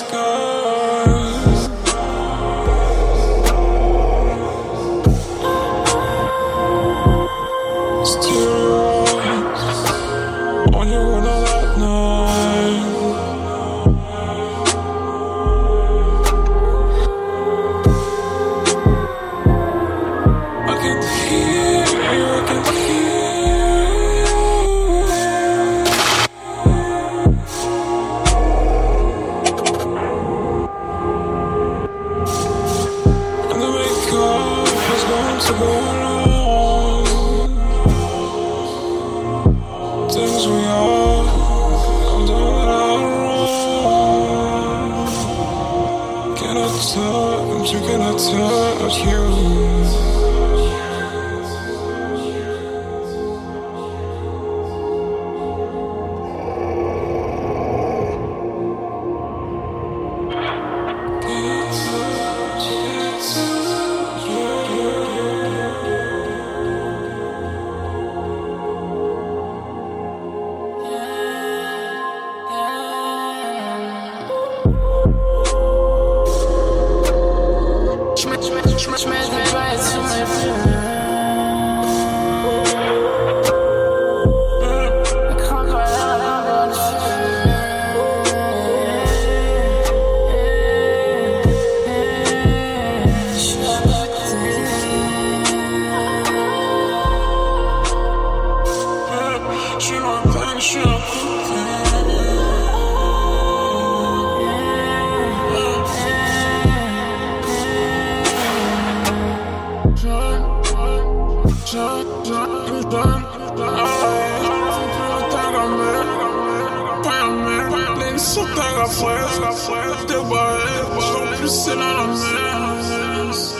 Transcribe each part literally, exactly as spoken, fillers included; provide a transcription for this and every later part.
skies. It's tears on your window that night. I can hear you, I can hear you. And the makeup is going to go on. Things we are, I'm doing it wrong. Can I touch you, can I touch you? She don't think she don't Só pega fogo, teu barulho, só precisa na mesa.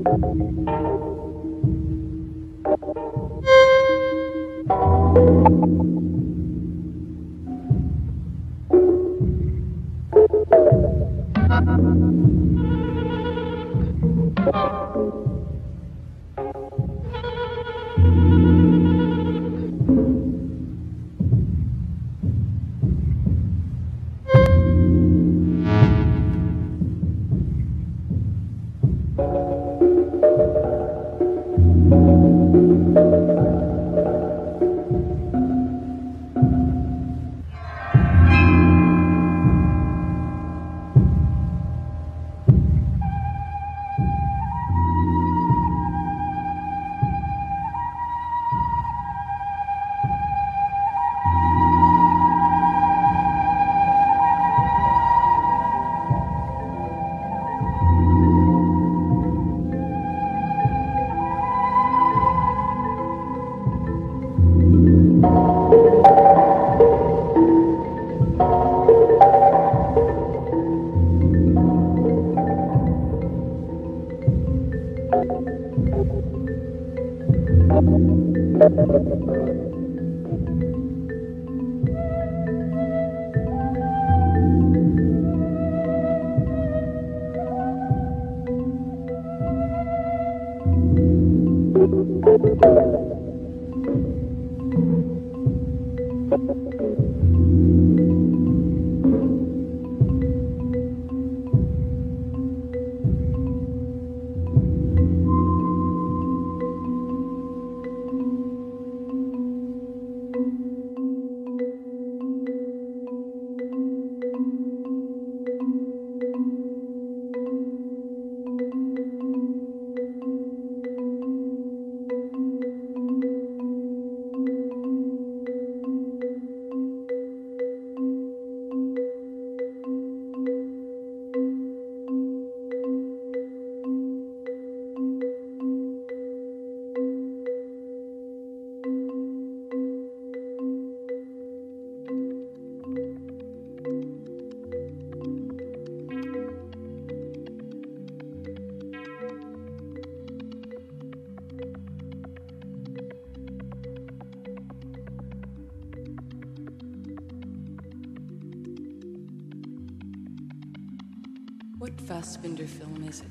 What Fassbinder film is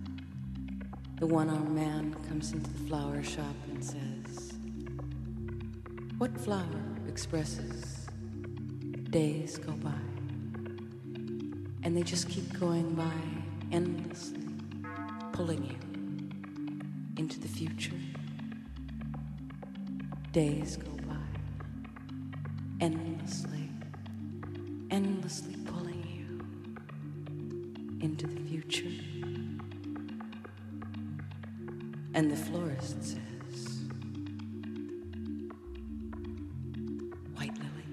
it? The one-armed man comes into the flower shop and says, "What flower expresses days go by?" And they just keep going by endlessly, pulling you into the future. Days go by, endlessly, endlessly pulling you into the future. And the florist says, "White lily."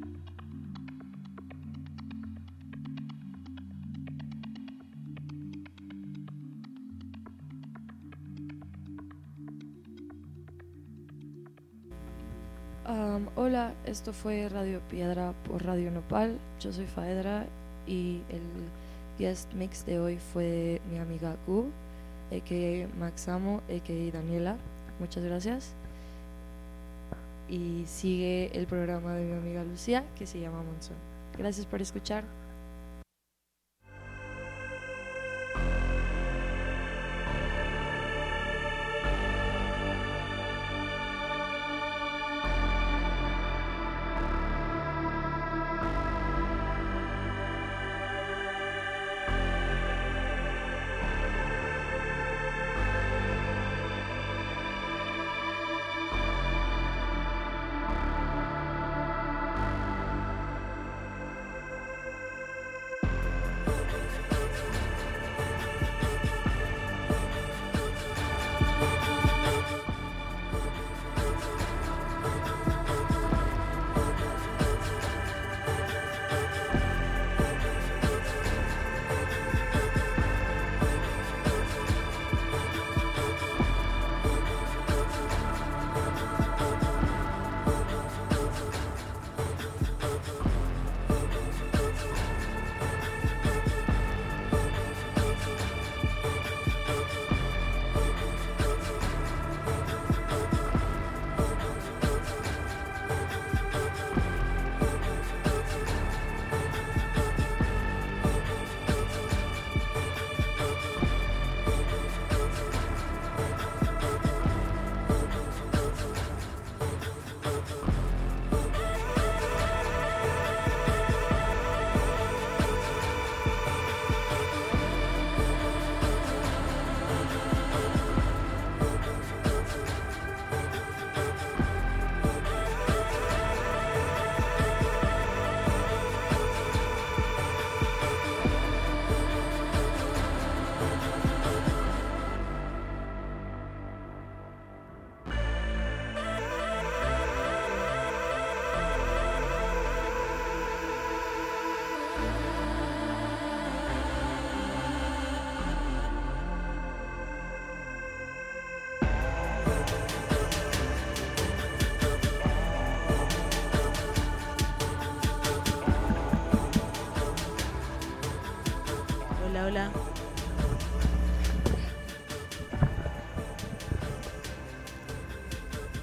Um, hola, esto fue Radio Piedra por Radio Nopal. Yo soy Faedra y el guest mix de hoy fue mi amiga Gu, a k a. Maxamo, a k a. Daniela. Muchas gracias. Y sigue el programa de mi amiga Lucía, que se llama Monzón. Gracias por escuchar.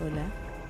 Hola.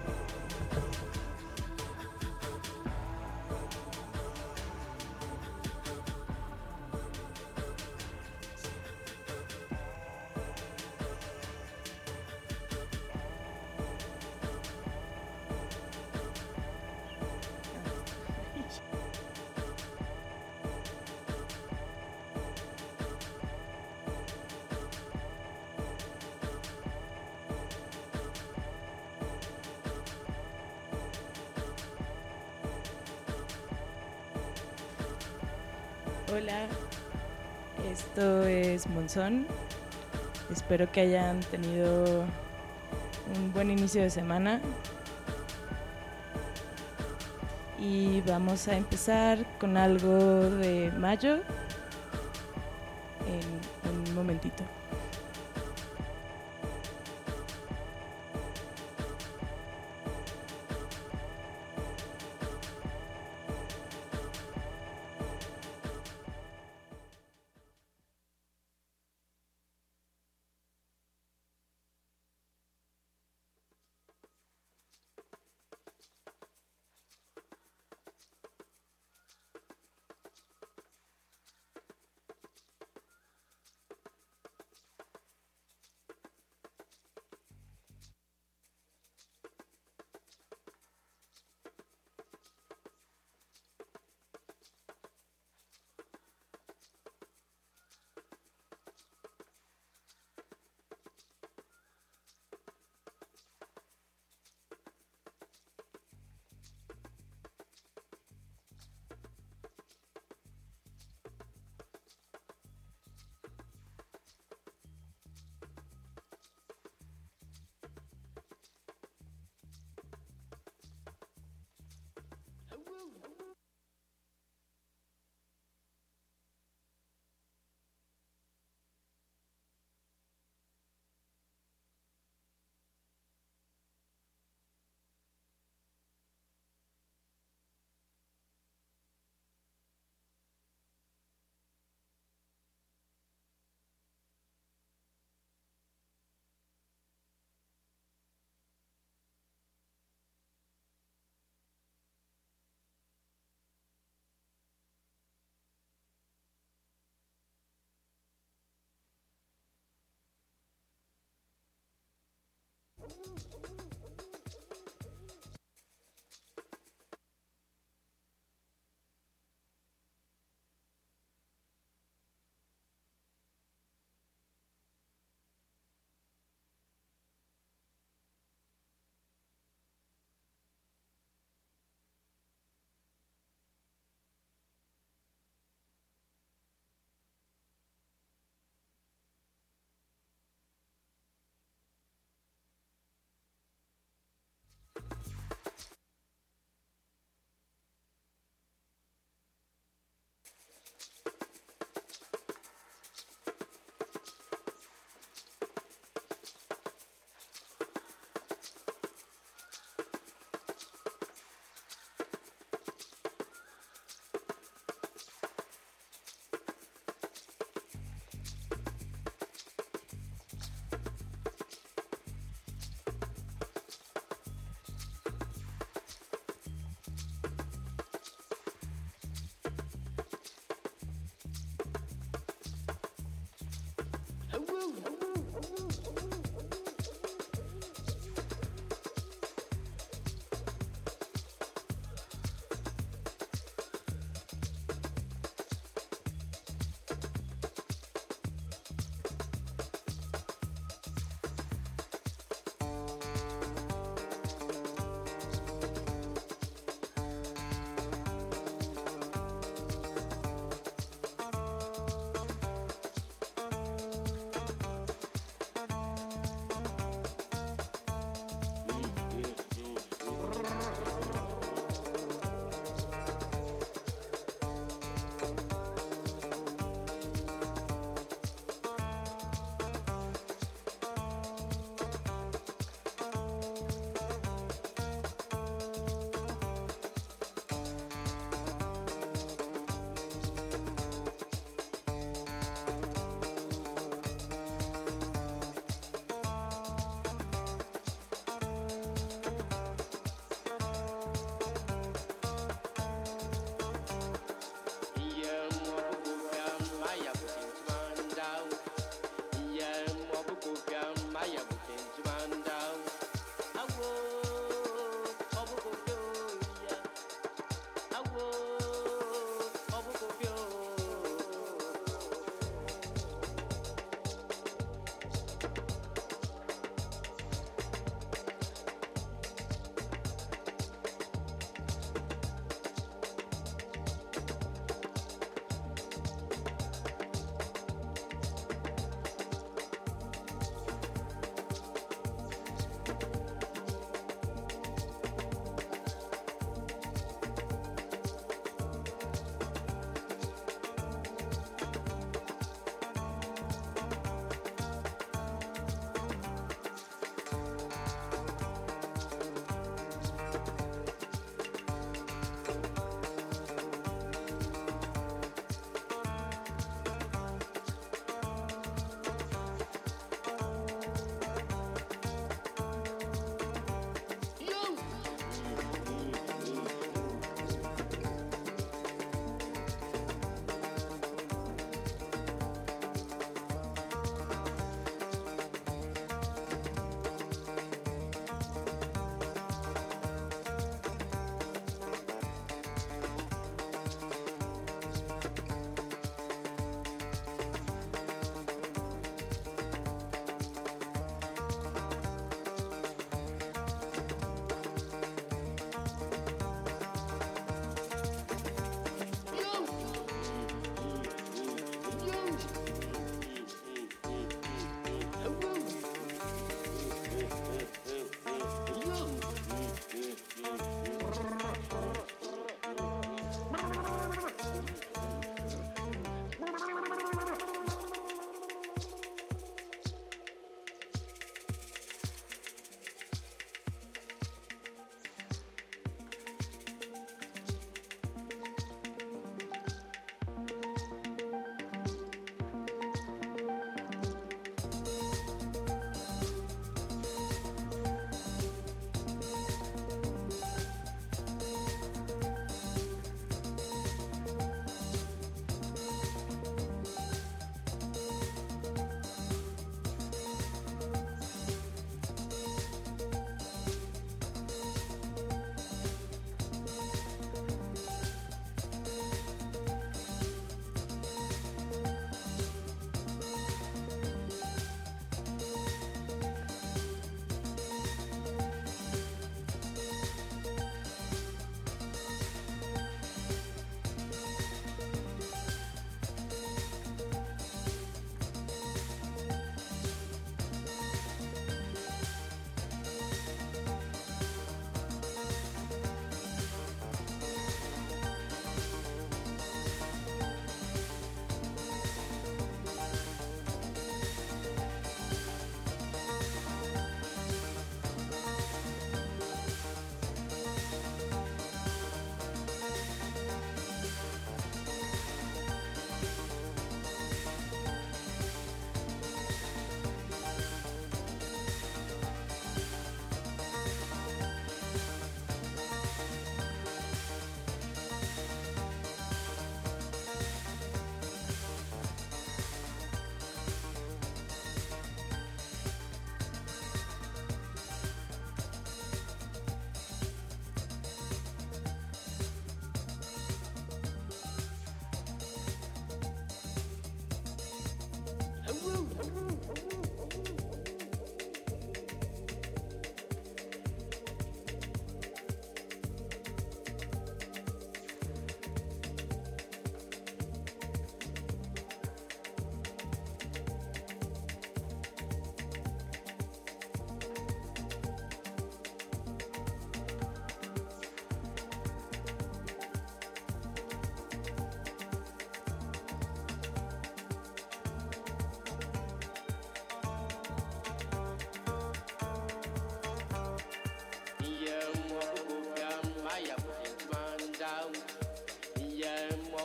Hola, esto es Monzón. Espero que hayan tenido un buen inicio de semana. Y vamos a empezar con algo de Mayo en un momentito.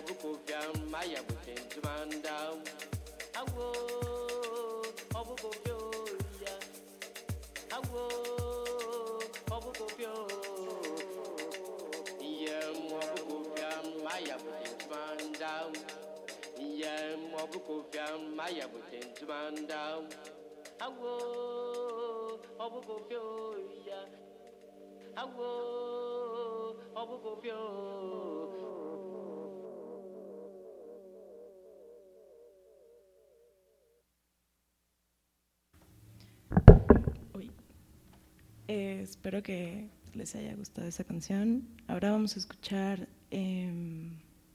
obukofia maya butentumanda awo obukofio ya awo obukofio yem obukofia maya butentumanda yem obukofia maya butentumanda awo obukofio ya awo obukofio. Uy. Eh, espero que les haya gustado esa canción. Ahora vamos a escuchar eh,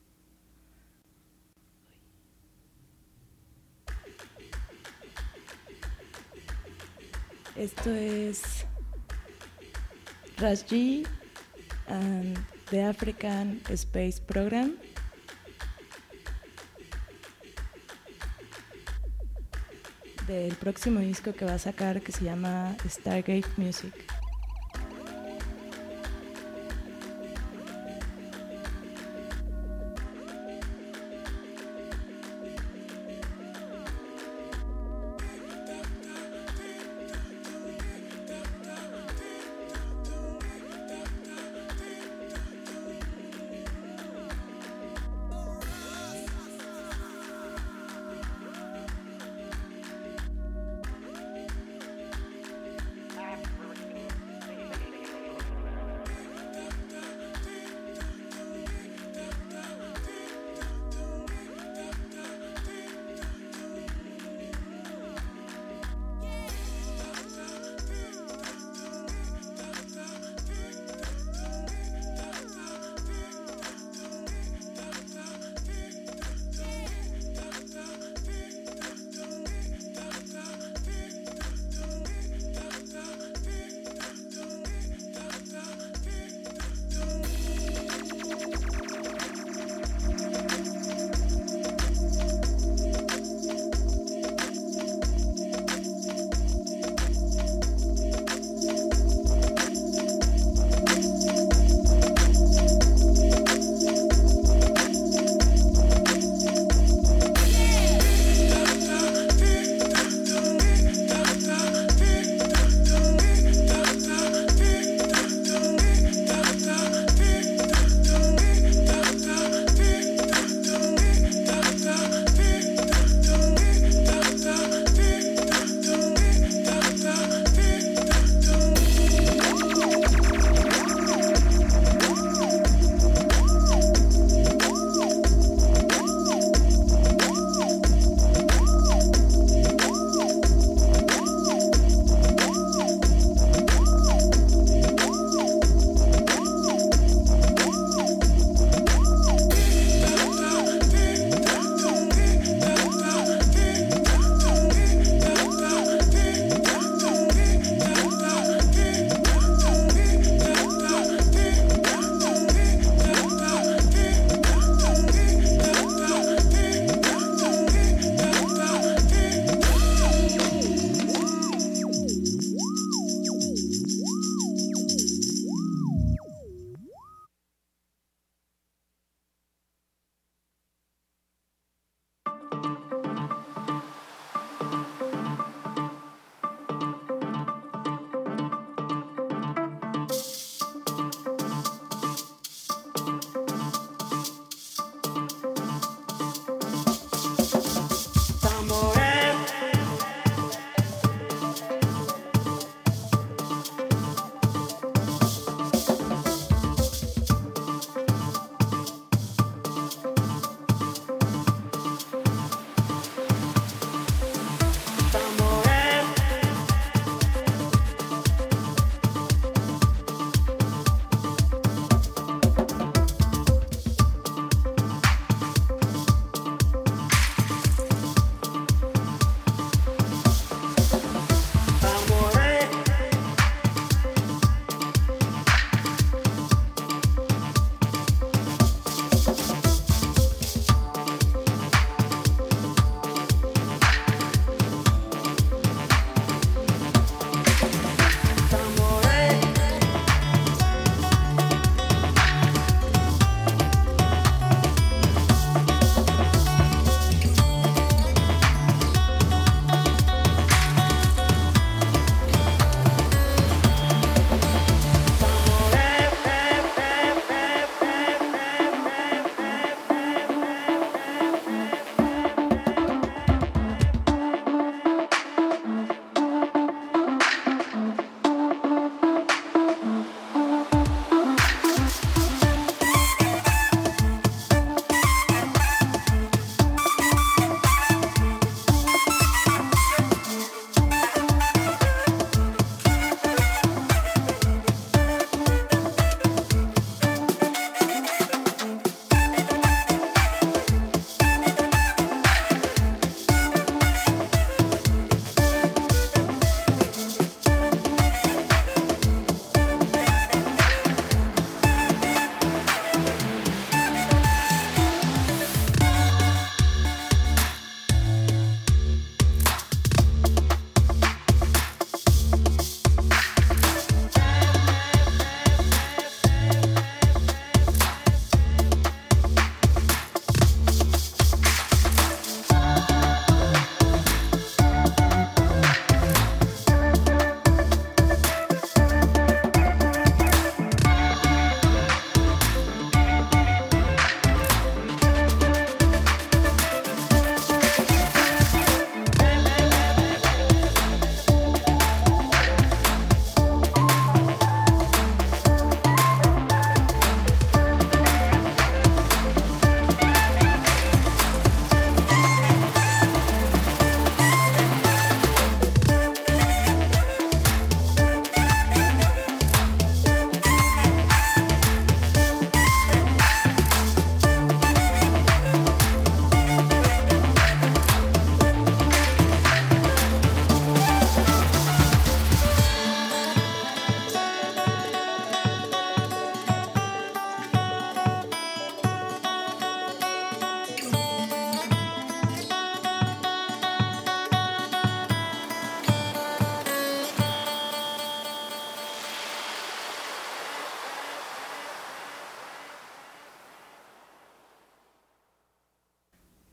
esto es Rashji and the African Space Program. Del próximo disco que va a sacar, que se llama Stargate Music. African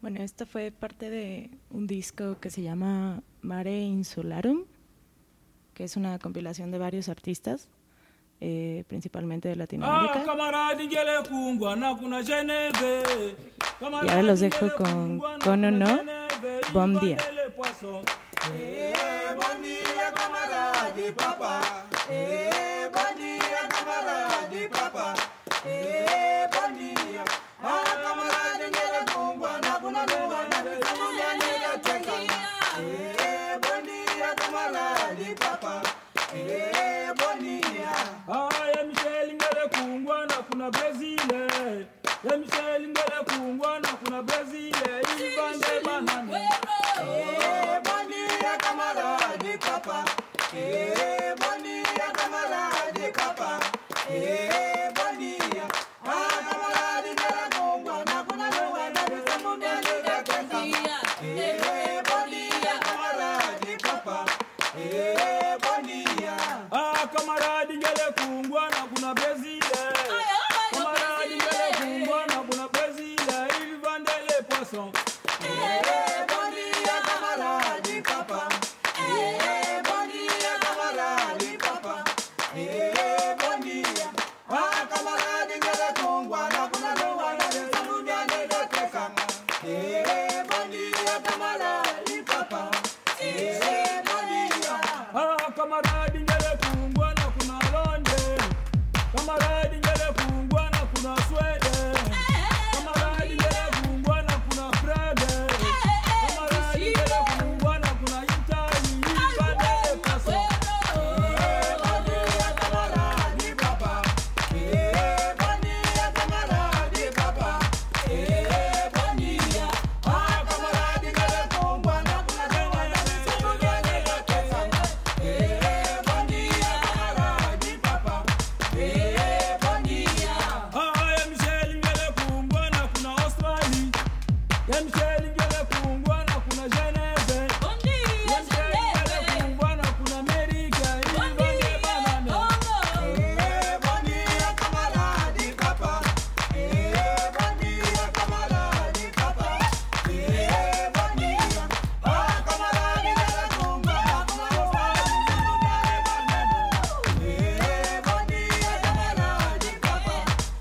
Bueno, esta fue parte de un disco que se llama Mare Insularum, que es una compilación de varios artistas, eh, principalmente de Latinoamérica. Y ahora los dejo con Cono No, Bom Dia. Eh, bom dia, camarada de papá. Eh, bom dia, camarada de papá. Eh, bom dia. Ah, camarada de la cumba, na kuna lua, na kuna nega teka. Eh, bom dia, camarada de papá. Eh, bom dia. Ah, ya Michelle ngale kungwa na kuna Brazil. Ya Michelle ngale kungwa na kuna Brazil. Ibande banana. Eh, bom dia, camarada de papá. Eh, bom dia, camarada de papá. Eh, bom dia. Ah, camarada de la cumba, na kuna lua, na kuna nega teka. Eh, bom dia, camarada de papá. Eh, bom dia. Ah, camarada ngale kungwa na kuna Brazil. Camarada ngale kungwa na kuna Brazil. Ibande le poisson. Eh, bom dia, camarada de papá. Eh, bom dia, camarada de papá. Eh, bom dia. Ah, camarada ngale kungwa na kuna lua, na kuna nega teka. Eh, bom dia, camarada de papá. Eh, bom dia. Ah, camarada ngale kungwa na kuna London. Camarada ngale kungwa na kuna Sweden. Camarada ngale kungwa na kuna Prague. Camarada ngale kungwa na kuna Italy. Ibande le poisson. Eh, bom dia, camarada de papá. Eh, bom dia, camarada de papá. Eh, bom dia. Ah, camarada ngale kungwa na kuna lua, na kuna nega teka. Eh, bom dia, camarada de papá. Eh, bom dia. Ah, ya Michelle ngale kungwa na kuna Australia. Ya Michelle ngale kungwa na kuna Geneve. Ya Michelle ngale kungwa na kuna America. Ibande banana. Eh, bom dia, camarada de papá. Eh, bom dia, camarada de papá. Eh, bom dia. Ah, camarada ngale kungwa na kuna lua, na kuna nega teka. Eh, bom dia, camarada de papá.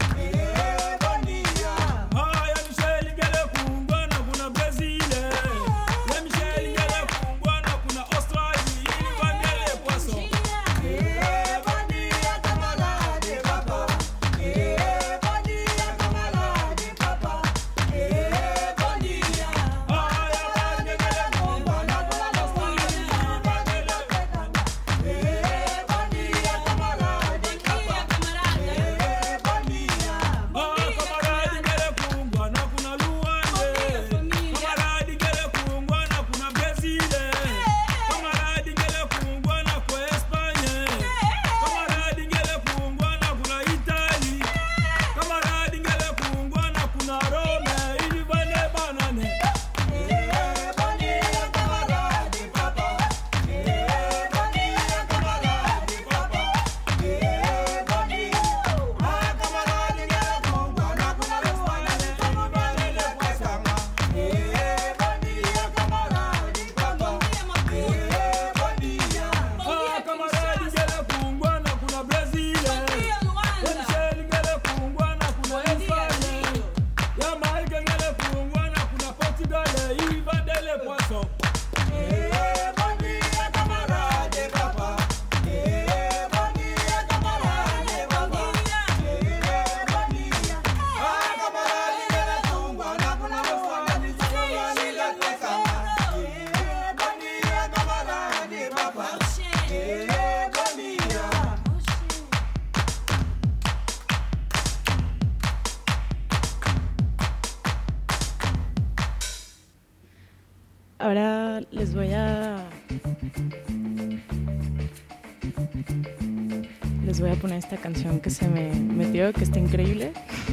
Eh, bom dia. Ah, ya Michelle ngale kungwa na kuna Brazil. Ya Michelle ngale kungwa na kuna Australia. Ibande le poisson. Eh, bom dia, camarada de papá. Eh, bom dia, camarada de papá. Eh, bom dia. Ah, ya Bande ngale kungwa na kuna Australia. Ibande le poisson. Eh, bom dia, camarada de papá. Eh, bom dia. Ah, camarada ngale kungwa na kuna Luande. Camarada ngale kungwa na kuna Brazil. Camarada ngale kungwa na kwa Espagne. Camarada ngale kungwa na kuna Italy. Camarada ngale kungwa na kuna Rome. Ibande banana. Eh, bom dia, camarada de papá. Eh, bom dia, camarada de papá. Eh, bom dia. Ah, camarada ngale kungwa na kuna lua, na kuna nega teka. Eh, bom dia, camarada de papá. Eh, bom dia. Ah, camarada ngale kungwa na kuna Brazil. Ya Michelle ngale kungwa na kuna Espagne. Ya Marga ngale kungwa na kuna Portugal. Ibande le poisson. Eh, bom dia, camarada de papá. Eh, bom dia, camarada de papá. Eh, bom dia. Ah, camarada ngale kungwa na kuna lua, na kuna nega teka. Eh, bom dia, camarada de papá. Eh, bom dia. Ahora les voy a les voy a poner esta canción que se me metió, que está increíble.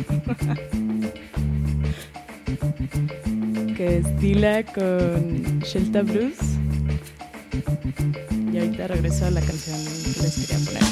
Que es Dila con Shelta Blues. Y ahorita regreso a la canción que les quería poner.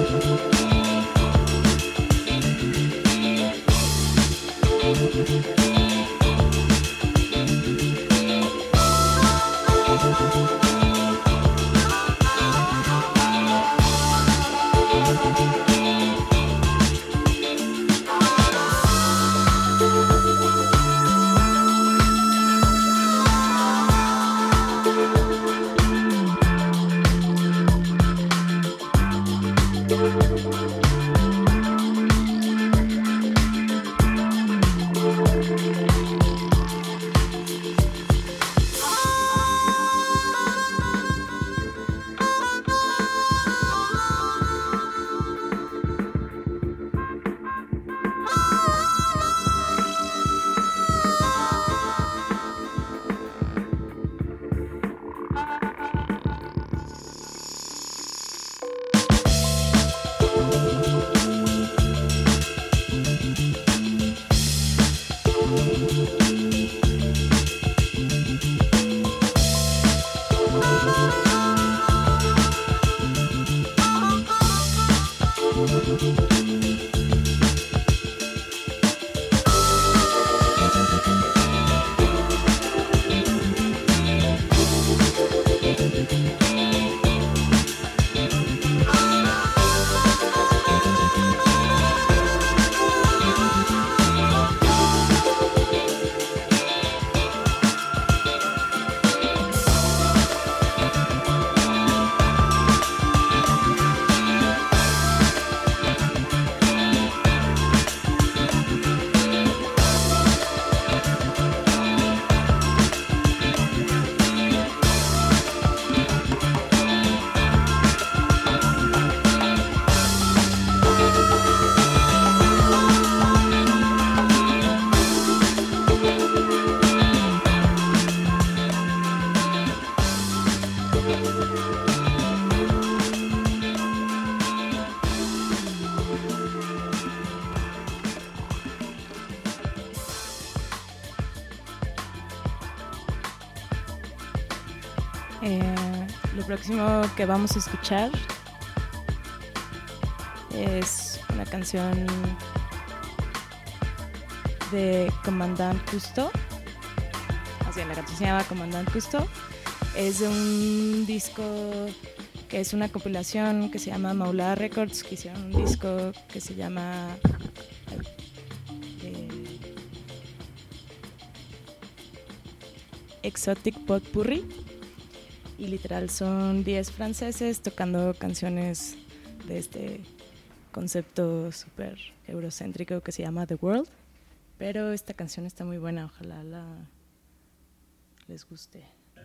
Eh, lo próximo que vamos a escuchar es una canción de Commandant Cousteau. Así, la canción se llama Commandant Cousteau. Es de un disco que es una compilación que se llama Maula Records, que hicieron un disco que se llama eh, Exotic Potpourri. Y literal son diez franceses tocando canciones de este concepto súper eurocéntrico que se llama The World. Pero esta canción está muy buena, ojalá la les guste.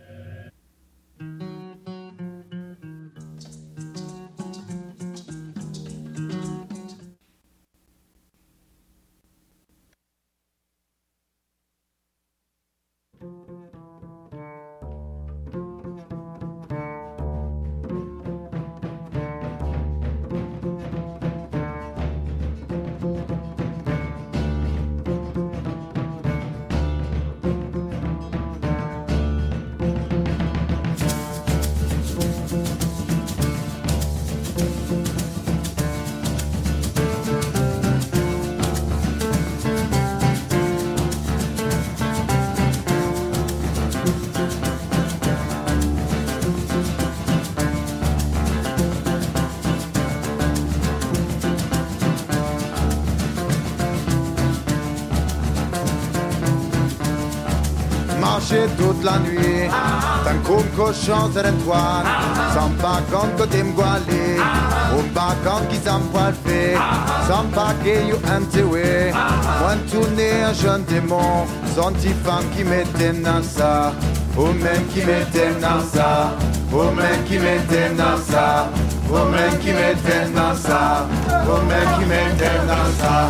Marcher toute la nuit, tant qu'un cochon sur une toile, sans pas compte côté m'gualé, ou pas compte qui s'en poil fait, sans pas qu'il y ait un téwé, moi tourner un jeune démon, son petit femme qui m'était dans ça, ou même qui m'était dans ça, ou même qui m'était dans ça, ou même qui m'était dans ça, ou même qui m'était dans ça.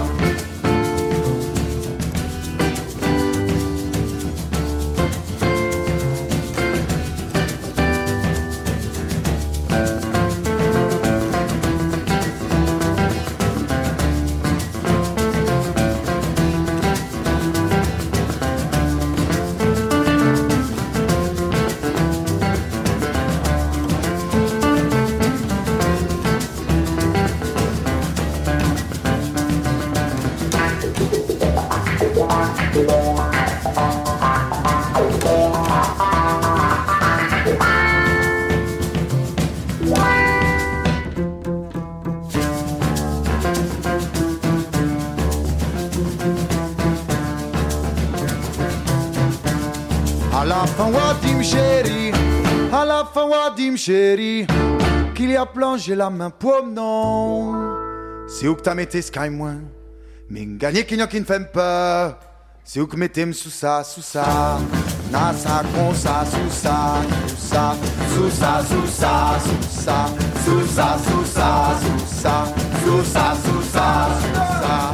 À la fin, Wadim chéri, à la fin, Wadim chéri, qu'il y a plongé la main pour non. C'est où que t'as metté sky moins, mais gagné qu'il n'y a qui ne fait peur. C'est où que mettez sous ça, sous ça, na ça, con ça, sous ça, sous ça, sous ça, sous ça, sous ça, sous ça, sous ça, sous ça, sous ça, sous ça, sous ça.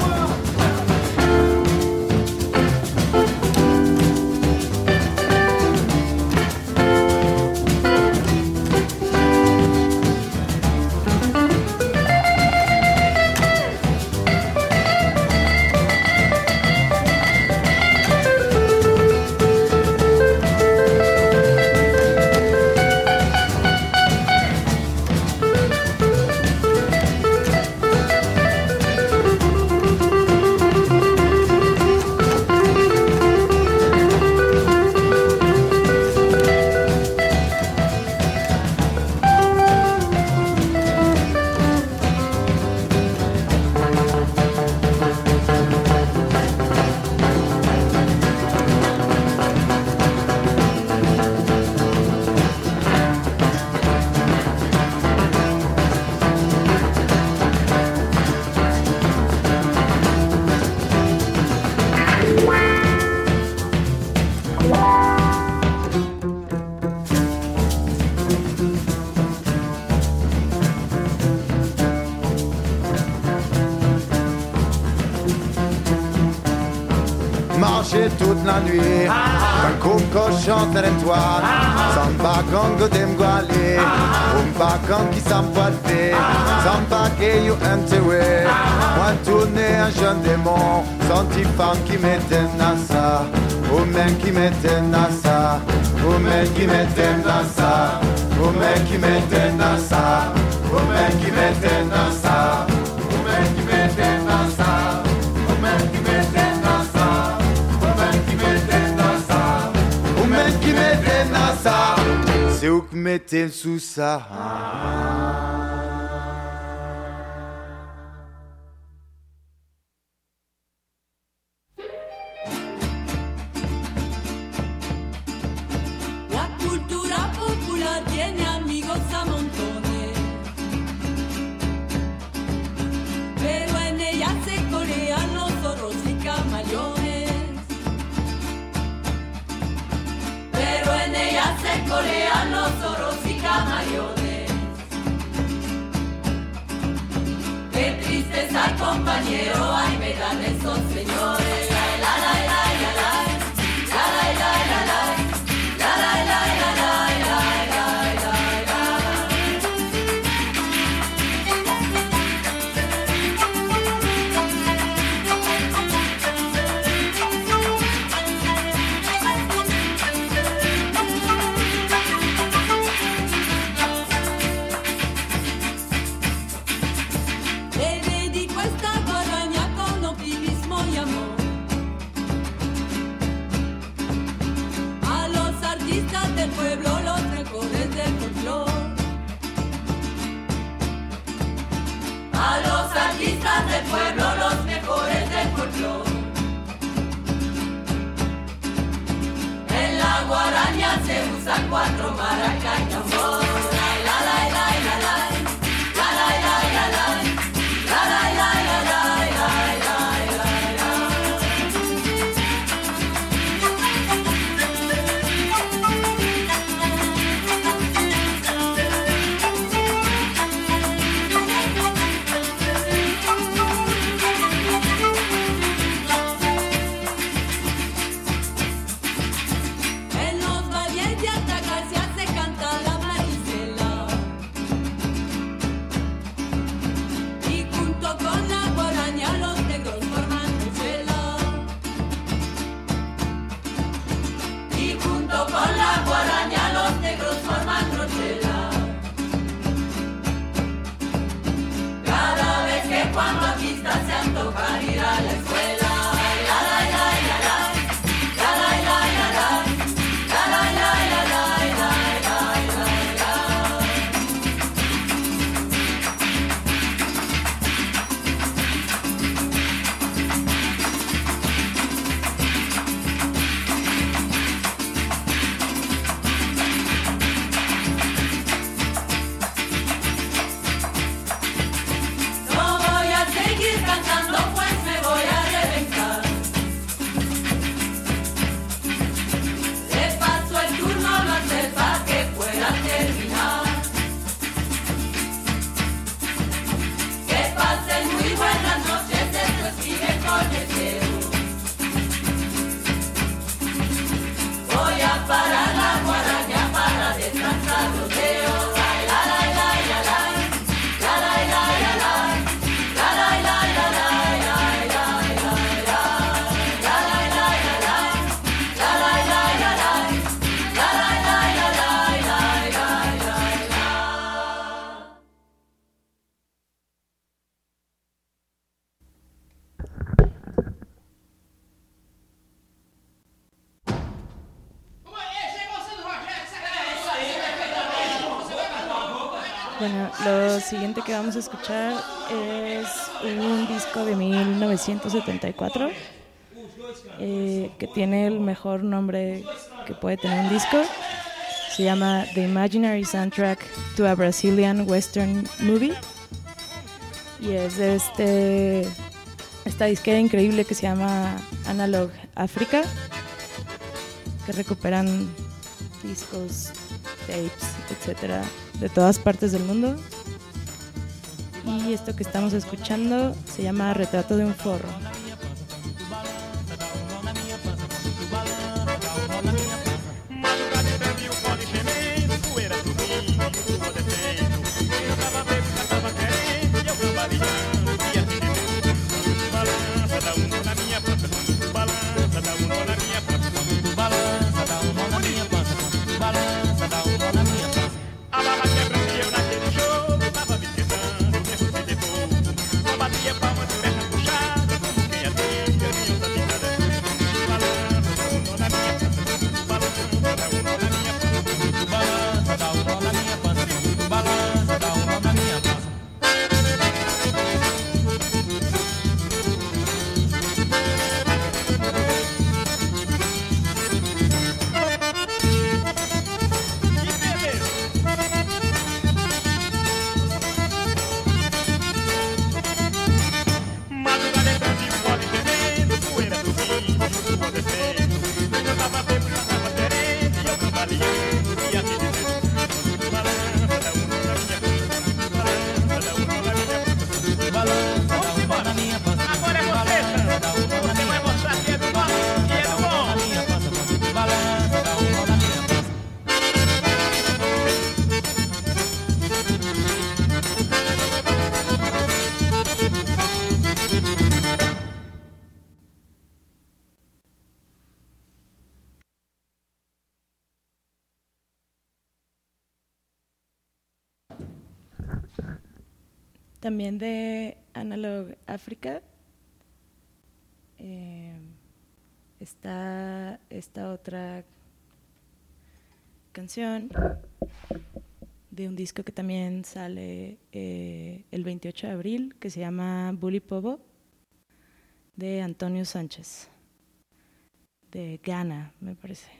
Marcher toute la nuit, un coco chante l'étoile, samba congo demguali, un bacon qui s'empoile fait, samba que you entewe, moi tourner un jeune démon, senti femme qui mettait nasa, ou men qui mettait nasa, ou men qui mettait nasa, ou men qui mettait nasa, ou men qui mettait nasa, ou men qui mettait nasa, ou men qui mettait nasa. C'est où que mettez sous ça. La cultura popular tiene amigos a montones, pero en ella se corean los zorros y camaleones. Pero en ella se corean los zorros y camaleones. Qué tristeza, compañero, ay, me dan esos señores. La, la, la, la, la, la, la, la, la, la, la, la, la, la, la, la, del pueblo, los mejores del folclore. En la guaraña se usan cuatro maracas y tambor. La la la la la la, la la la la la, la la la la la, la cuando aquí está se antoja ir a la escuela. La la la la la. Bueno, lo siguiente que vamos a escuchar es un disco de mil novecientos setenta y cuatro eh, que tiene el mejor nombre que puede tener un disco. Se llama The Imaginary Soundtrack to a Brazilian Western Movie y es de este, esta disquera increíble que se llama Analog Africa, que recuperan discos, tapes, etcétera, de todas partes del mundo. Y esto que estamos escuchando se llama Retrato de un forro. También de Analog Africa eh, está esta otra canción de un disco que también sale eh, el veintiocho de abril, que se llama Bully Pobo, de Antonio Sánchez, de Ghana, me parece.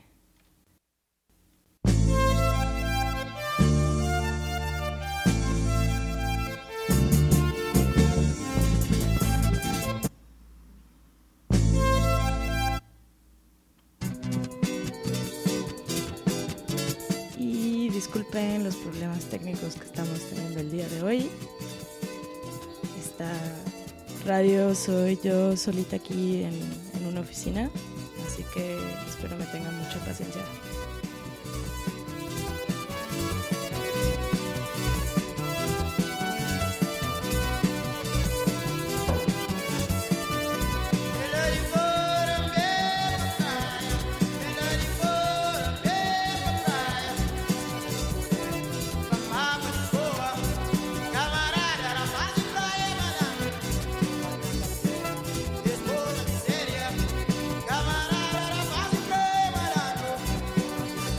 Disculpen los problemas técnicos que estamos teniendo el día de hoy. Esta radio soy yo solita aquí en, en una oficina, así que espero me tengan mucha paciencia. Camarada, era fácil,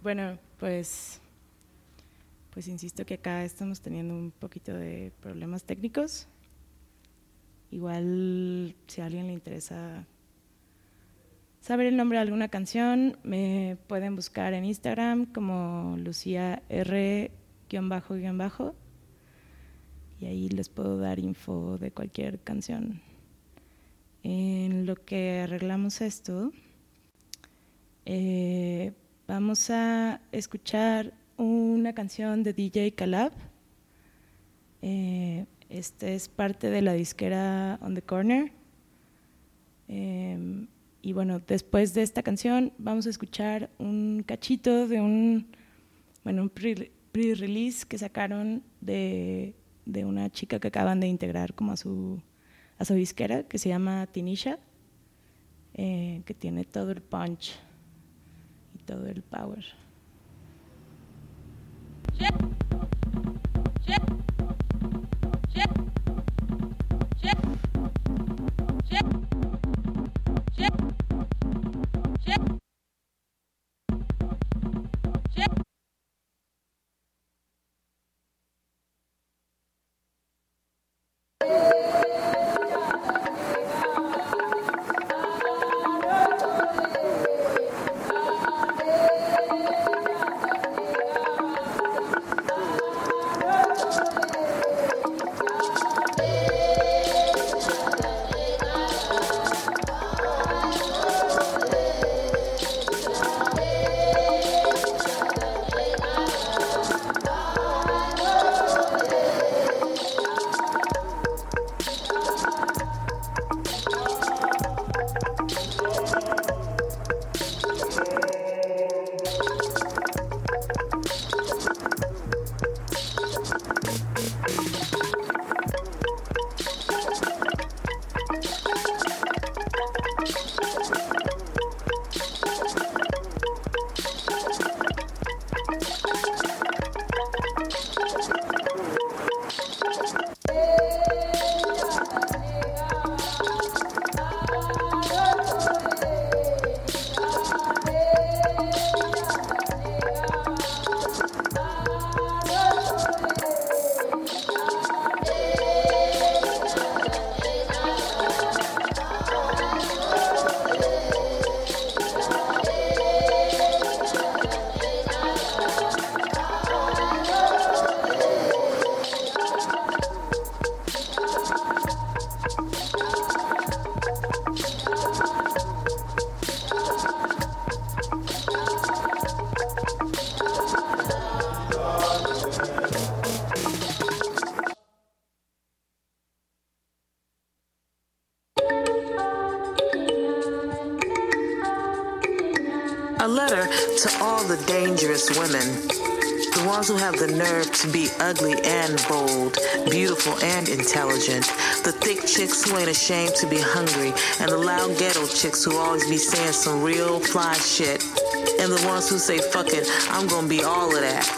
bueno, pues, pues insisto que acá estamos teniendo un poquito de problemas técnicos. Igual, si a alguien le interesa saber el nombre de alguna canción, me pueden buscar en Instagram como Lucía R guión bajo guión bajo y ahí les puedo dar info de cualquier canción. En lo que arreglamos esto, eh, vamos a escuchar una canción de D J Calab. Eh, este es parte de la disquera On The Corner. Eh, y bueno, después de esta canción vamos a escuchar un cachito de un, bueno, un pre- pre-release que sacaron de, de una chica que acaban de integrar como a su, a su disquera, que se llama Tinisha, eh, que tiene todo el punch y todo el power. Check. Check. Check. Check. Check. Check. Check. Check. A letter to all the dangerous women, the ones who have the nerve to be ugly and bold, beautiful and intelligent, the thick chicks who ain't ashamed to be hungry, and the loud ghetto chicks who always be saying some real fly shit, and the ones who say, fuck it, I'm gonna be all of that.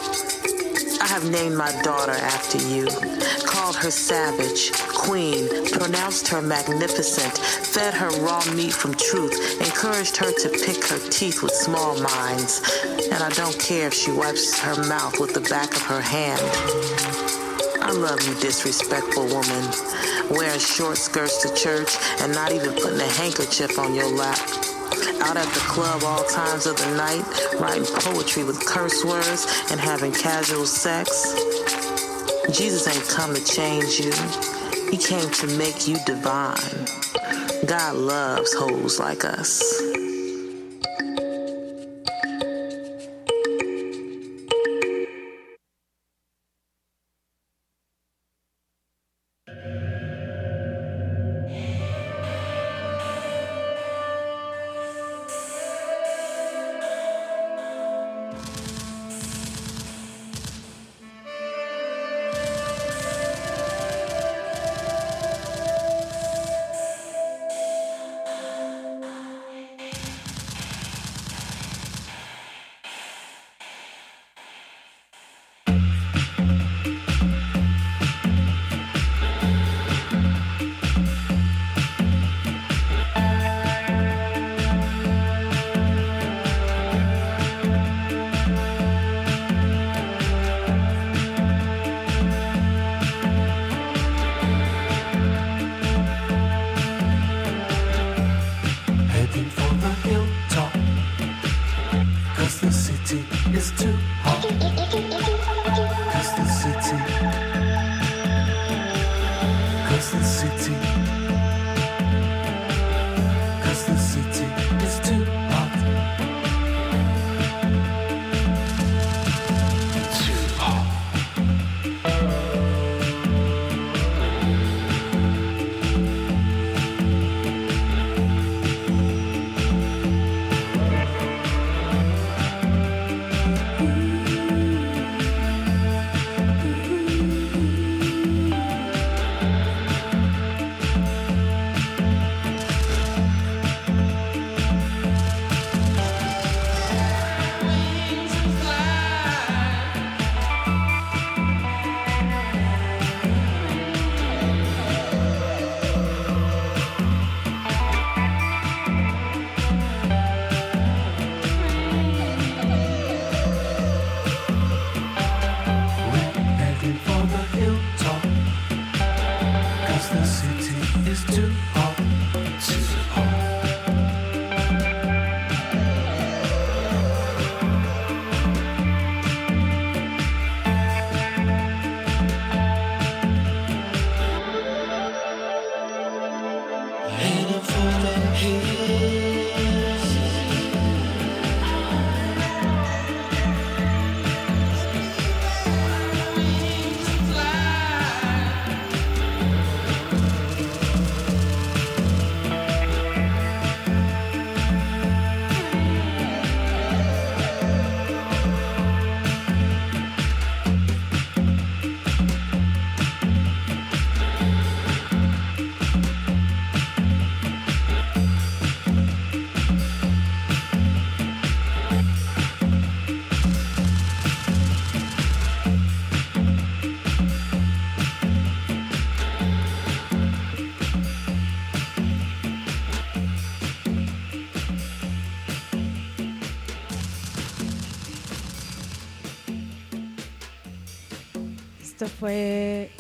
I have named my daughter after you, called her savage, queen, pronounced her magnificent, fed her raw meat from truth, encouraged her to pick her teeth with small minds, and I don't care if she wipes her mouth with the back of her hand. I love you, disrespectful woman, wearing short skirts to church and not even putting a handkerchief on your lap. Out at the club all times of the night, writing poetry with curse words and having casual sex. Jesus ain't come to change you. He came to make you divine. God loves hoes like us. is too hot. Cause the city, cause the city, cause the city is too hot. Too hot. Esto fue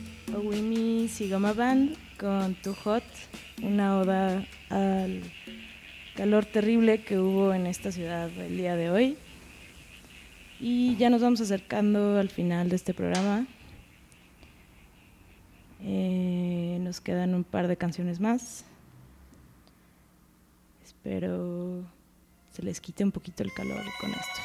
Owimi Sigoma Band con Too Hot, una oda al calor terrible que hubo en esta ciudad el día de hoy. Y ya nos vamos acercando al final de este programa. Eh, nos quedan un par de canciones más. Espero se les quite un poquito el calor con esto.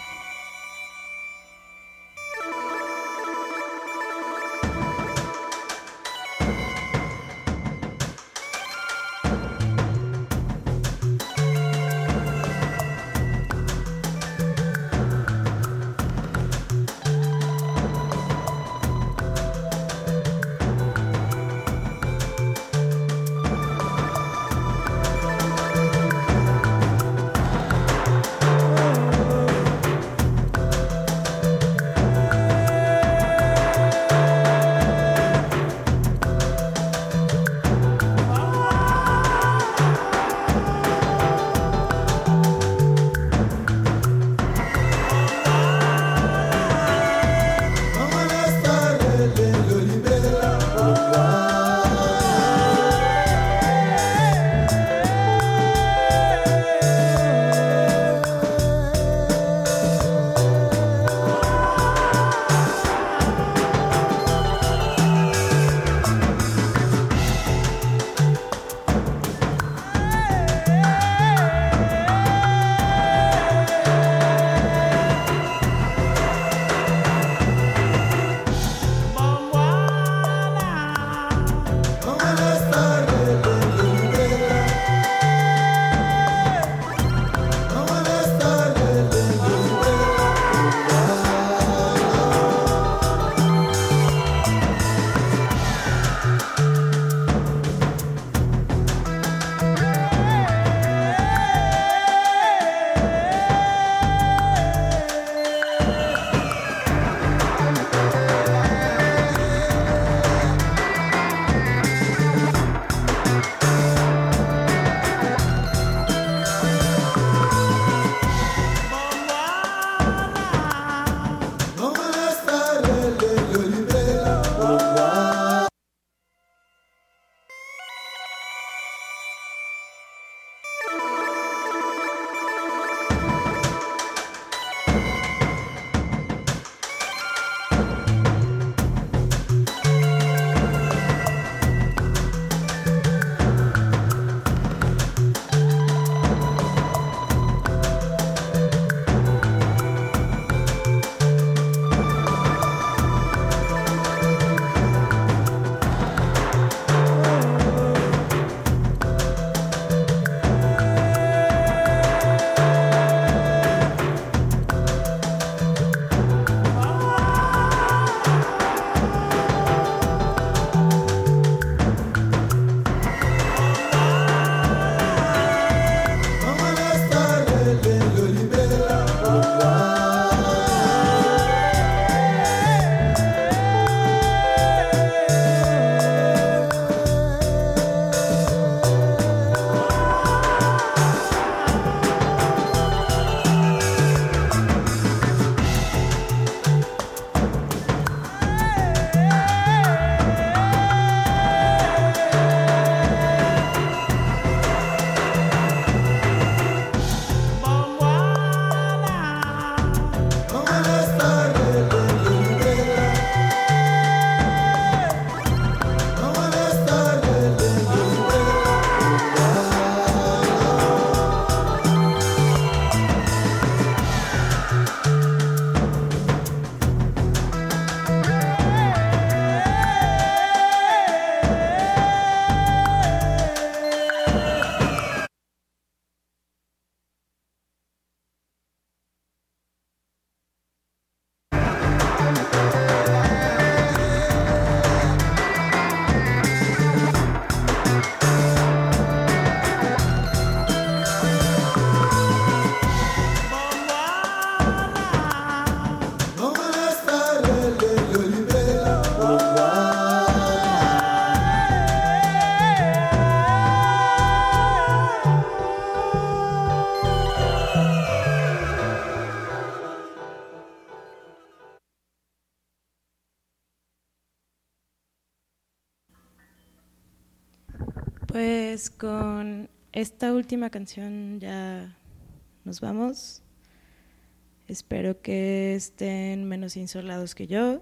Pues con esta última canción ya nos vamos. Espero que estén menos insolados que yo,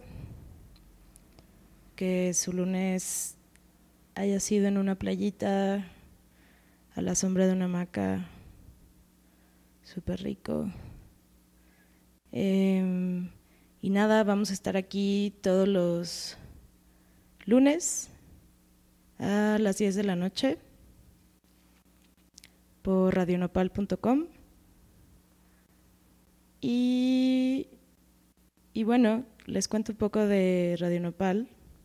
que su lunes haya sido en una playita, a la sombra de una hamaca, súper rico. Eh, y nada, vamos a estar aquí todos los lunes a las diez de la noche por radionopal punto com. Y, y bueno, les cuento un poco de Radio Nopal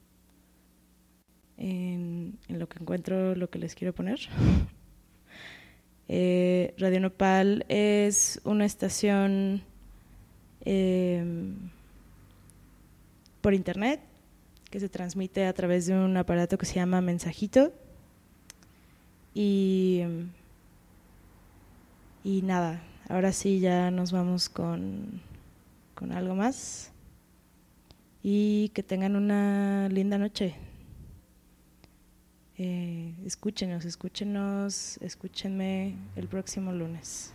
en, en lo que encuentro lo que les quiero poner. eh, Radio Nopal es una estación eh, por internet que se transmite a través de un aparato que se llama Mensajito. Y, y nada, ahora sí ya nos vamos con, con algo más. Y que tengan una linda noche. Eh, escúchenos, escúchenos, escúchenme el próximo lunes.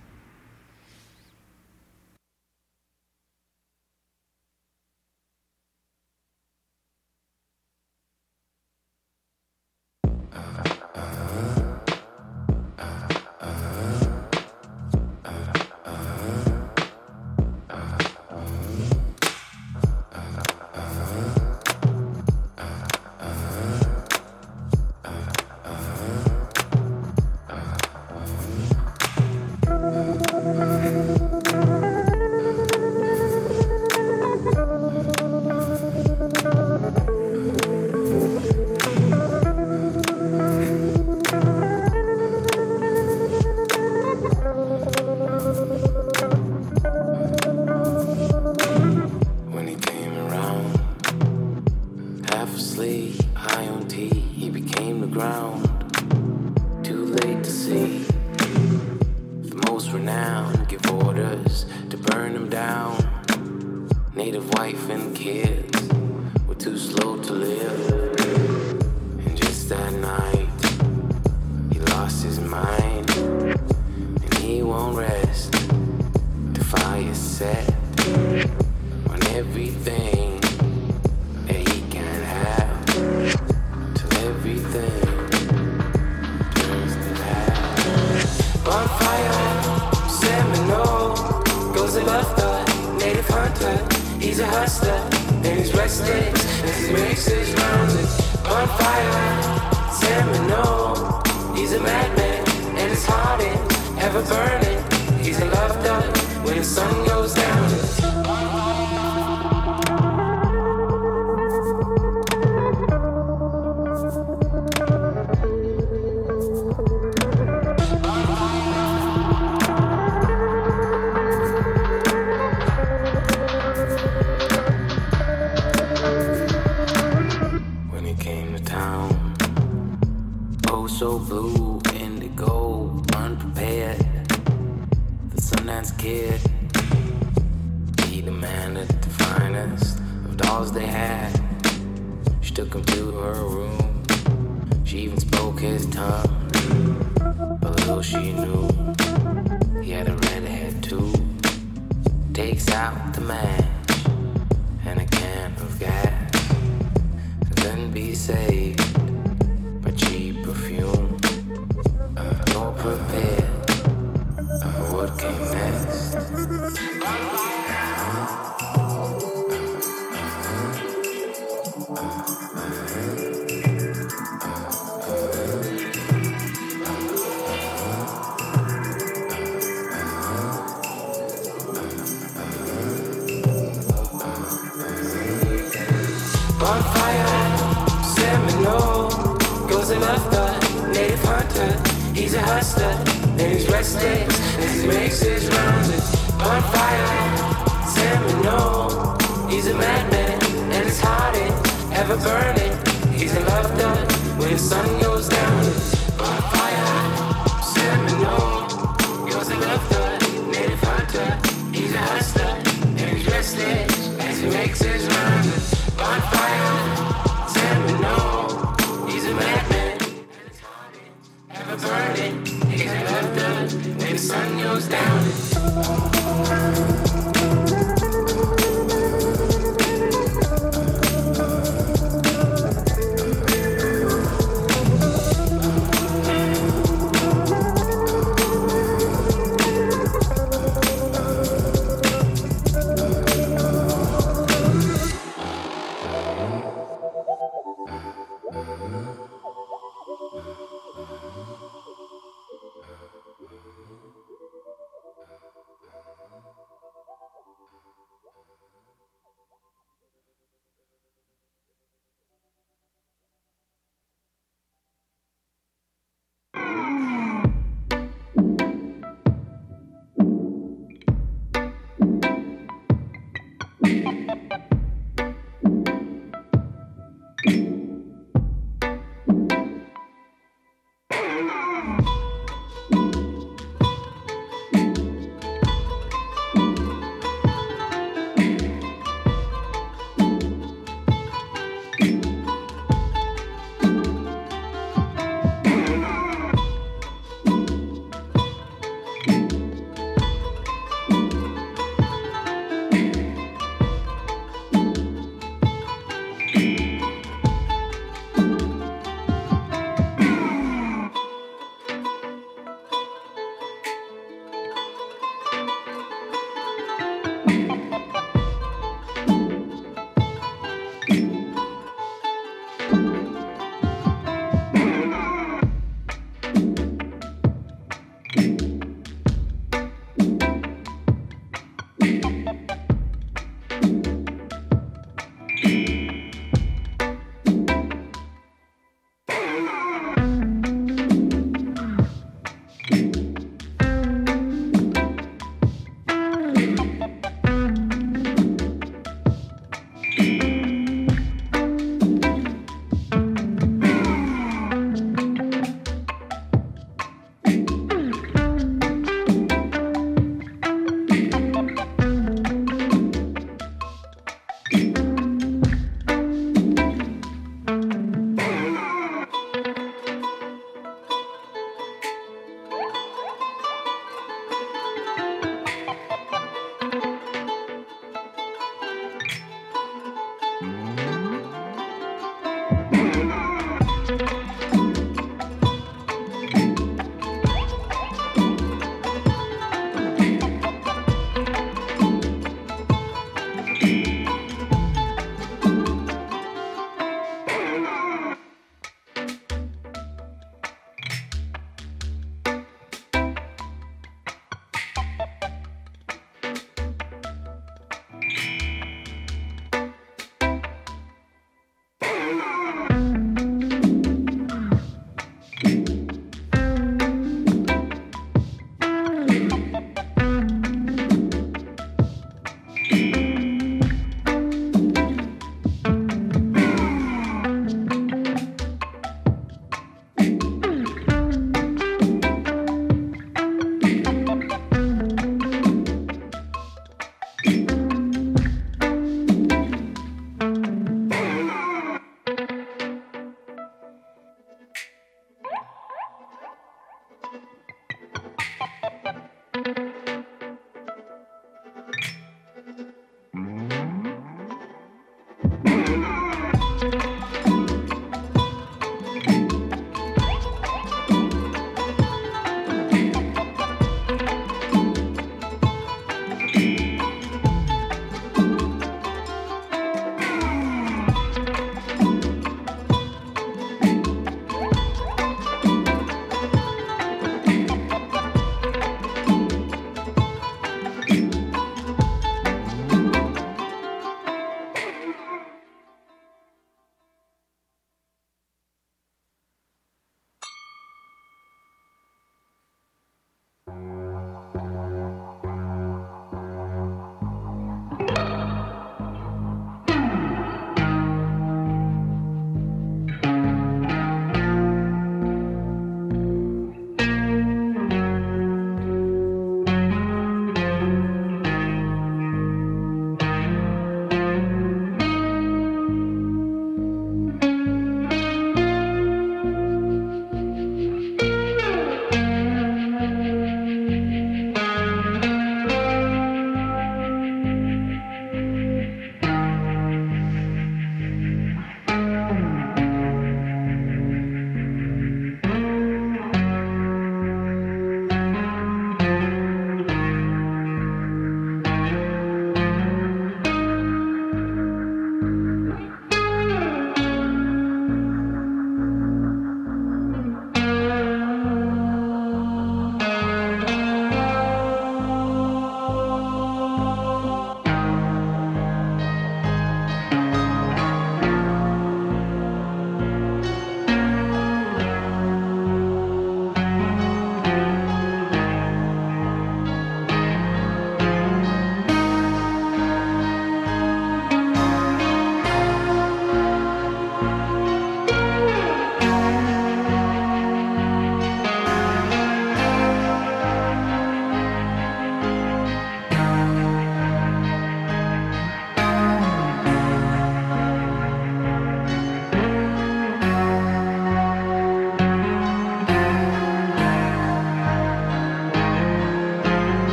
Thank you.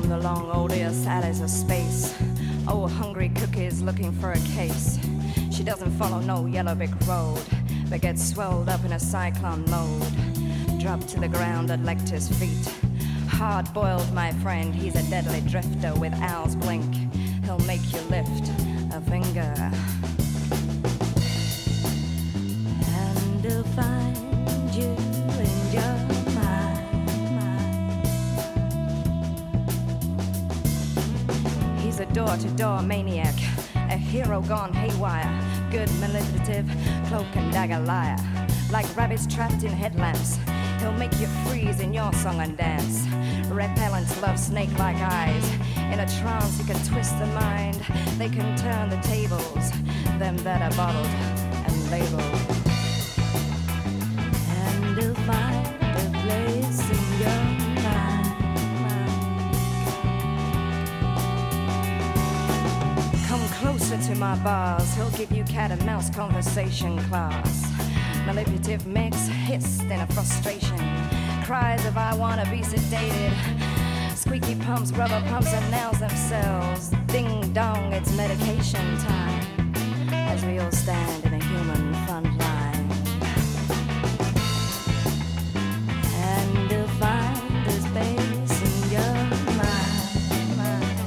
the long odious alleys of space. Oh, hungry cookies looking for a case. She doesn't follow no yellow brick road, but gets swelled up in a cyclone mode. Drop to the ground at Lecter's feet. Hard-boiled, my friend, he's a deadly drifter with owl's blink. He'll make you lift a finger. And he'll find you in your mind. He's a door-to-door maniac, a hero gone haywire. Good manipulative, cloak and dagger liar. Like rabbits trapped in headlamps, he'll make you freeze in your song and dance. Repellents love snake-like eyes. In a trance you can twist the mind. They can turn the tables, them that are bottled and labeled. And he'll find a place in your mind. Come closer to my bars, he'll give you cat and mouse conversation class. Manipulative mix hissed in a frustration. Cries of I wanna be sedated. Squeaky pumps, rubber pumps and nails themselves. Ding dong, it's medication time. As we all stand in a human front line. And he'll find a space in your mind.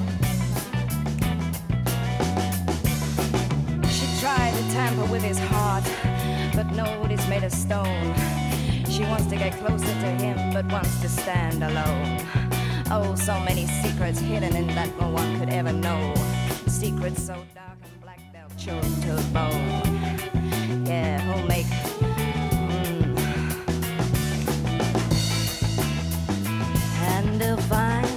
She tried to tamper with his heart, but no, it is made of stone. She wants to get closer to him, but wants to stand alone. Oh, so many secrets hidden in that no one could ever know. Secrets so dark and black they'll choke to the bone. Yeah, who'll make mm. And they'll find